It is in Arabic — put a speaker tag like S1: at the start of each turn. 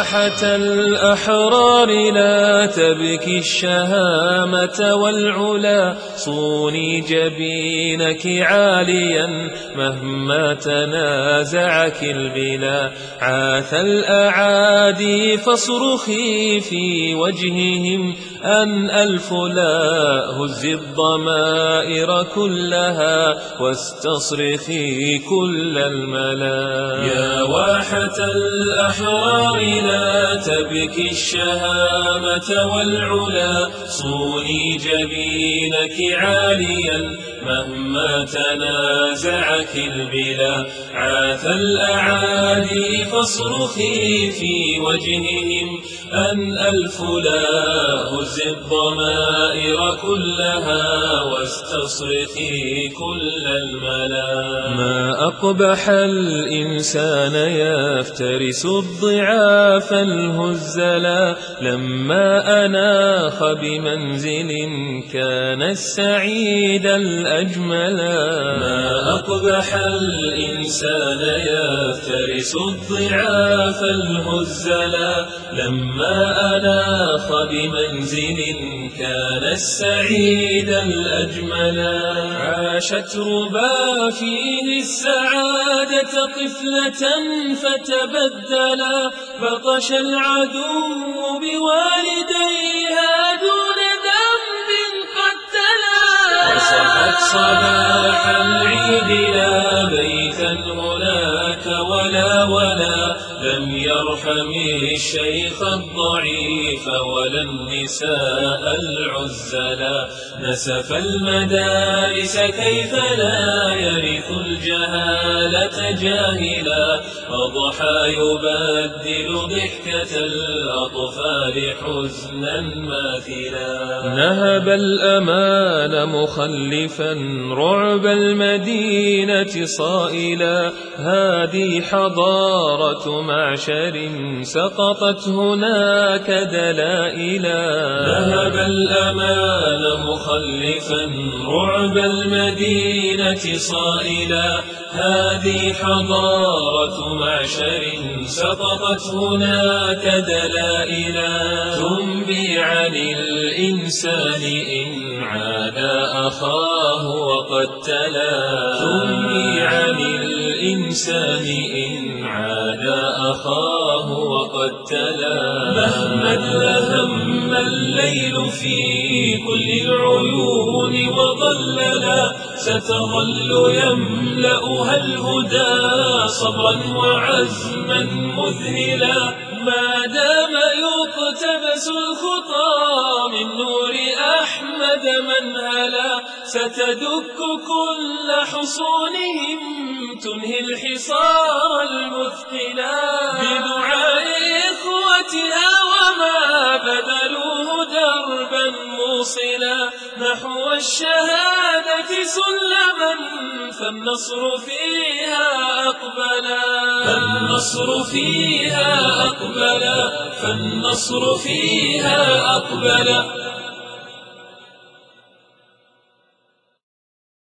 S1: واحة الأحرار لا تبكي الشهامة والعلا، صوني جبينك عاليا مهما تنازعك البلا. عاث الأعادي فاصرخي في وجههم أن ألف لا، هزي الضمائر كلها واستصرخي كل الملا. يا واحة الأحرار لا تبكي الشهامة والعلا، صوني جبينك عاليا مهما تنازعك البلا. عاث الأعادي فاصرخي في وجههم أن ألف لا، هزي الضمائر كلها واستصرخي كل الملا. ما أقبح الإنسان يفترس الضعاف الهزلا، لما أناخ بمنزل كان السعيد الأجملا. ما أقبح الإنسان يفترس الضعاف الهزلا، لما أناخ بمنزل كان السعيد الأجملا. عاشت ربا فيه السعادة طفلة فتبدلا، بطش العدو بوالديها دون ذنب قتلا. وسعت صباح العيد لا بيتا هناك ولا لم يرحم الشيخ الضعيف ولا النساء العزلا. نسف المدارس كيف لا يرث الجهالة جاهلا، أضحى يبدل ضحكة الأطفال حزنا ماثلا. نهب الأمان مخلفا رعب المدينة صائلا، هذه حضارة معشر سقطت هناك دلائلا. نهب الأمان مخلفا رعب المدينة صائلا، هذه حضارة معشر سقطت هناك دلائلا. تنبي عن الإنسان إن عادى أخاه وقتلا، تنبي عن الإنسان إن عادى أخاه وقتلا. مهما الهم الليل في كل العيون وضللا، ستظل يملأها الهدى صبرا وعزما مذهلا. ما دام يقتبس الخطى من نور أحمد منهلا، ستدك كل حصونهم تنهي الحصار المثقلا. بدعاء إخوتها وما بذلوه دربا موصلا، نحو الشهادة سلما فالنصر فيها أقبلا. فالنصر فيها أقبلا، فالنصر فيها أقبلا.